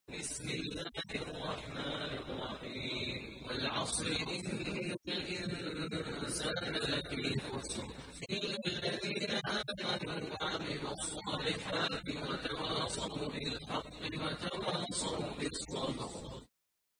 بسم الله الرحمن الرحيم والعصر إن الإنسان لفي خسر إلا الذين آمنوا وعملوا الصالحات وتواصوا